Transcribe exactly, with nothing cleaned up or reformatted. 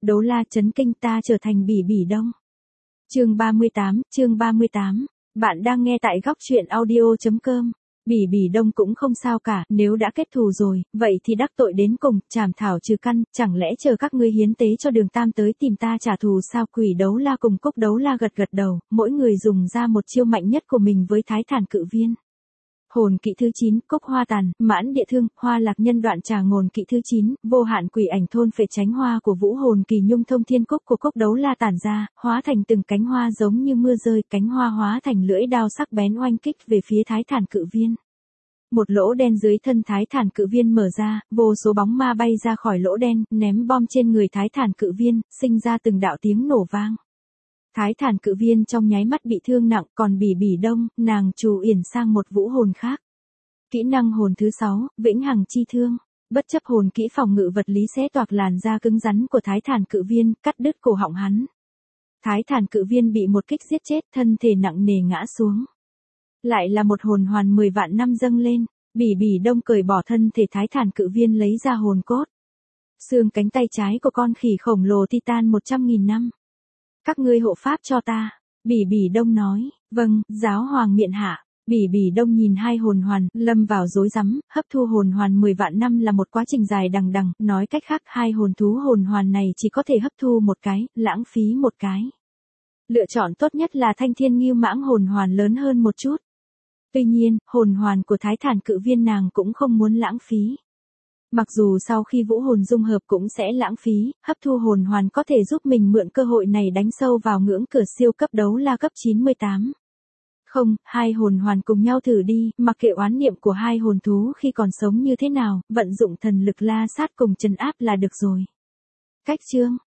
Đấu la chấn kinh ta trở thành Bỉ Bỉ Đông. Chương ba mươi tám, chương ba mươi tám. Bạn đang nghe tại góc truyện audio chấm com. Bỉ Bỉ Đông cũng không sao cả, nếu đã kết thù rồi, vậy thì đắc tội đến cùng, trảm thảo trừ căn, chẳng lẽ chờ các ngươi hiến tế cho Đường Tam tới tìm ta trả thù sao? Quỷ Đấu La cùng Cúc Đấu La gật gật đầu, mỗi người dùng ra một chiêu mạnh nhất của mình với Thái Thản Cự Viên. Hồn kỵ thứ chín, Cúc Hoa Tàn, Mãn Địa Thương, Hoa Lạc Nhân Đoạn Trà. Hồn kỵ thứ chín, Vô Hạn Quỷ Ảnh Thôn Phệ Tránh Hoa của Vũ. Hồn kỳ Nhung Thông Thiên Cúc của Cúc Đấu La tản ra, hóa thành từng cánh hoa giống như mưa rơi, cánh hoa hóa thành lưỡi đao sắc bén oanh kích về phía Thái Thản Cự Viên. Một lỗ đen dưới thân Thái Thản Cự Viên mở ra, vô số bóng ma bay ra khỏi lỗ đen, ném bom trên người Thái Thản Cự Viên, sinh ra từng đạo tiếng nổ vang. Thái Thản Cự Viên trong nháy mắt bị thương nặng, còn Bỉ Bỉ Đông, nàng trù yển sang một vũ hồn khác. Kỹ năng hồn thứ sáu, Vĩnh Hằng Chi Thương. Bất chấp hồn kỹ phòng ngự vật lý xé toạc làn da cứng rắn của Thái Thản Cự Viên, cắt đứt cổ họng hắn. Thái Thản Cự Viên bị một kích giết chết, thân thể nặng nề ngã xuống. Lại là một hồn hoàn mười vạn năm dâng lên, Bỉ Bỉ Đông cởi bỏ thân thể Thái Thản Cự Viên lấy ra hồn cốt. Xương cánh tay trái của con khỉ khổng lồ Titan một trăm nghìn năm. Các ngươi hộ pháp cho ta. Bỉ Bỉ Đông nói, vâng, giáo hoàng miện hạ. Bỉ Bỉ Đông nhìn hai hồn hoàn, lâm vào rối rắm, hấp thu hồn hoàn mười vạn năm là một quá trình dài đằng đằng, nói cách khác hai hồn thú hồn hoàn này chỉ có thể hấp thu một cái, lãng phí một cái. Lựa chọn tốt nhất là Thanh Thiên Ngưu Mãng hồn hoàn lớn hơn một chút. Tuy nhiên, hồn hoàn của Thái Thản Cự Viên nàng cũng không muốn lãng phí. Mặc dù sau khi vũ hồn dung hợp cũng sẽ lãng phí, hấp thu hồn hoàn có thể giúp mình mượn cơ hội này đánh sâu vào ngưỡng cửa siêu cấp đấu la cấp chín mươi tám. Không, hai hồn hoàn cùng nhau thử đi, mặc kệ oán niệm của hai hồn thú khi còn sống như thế nào, vận dụng thần lực la sát cùng trấn áp là được rồi. Cách chương,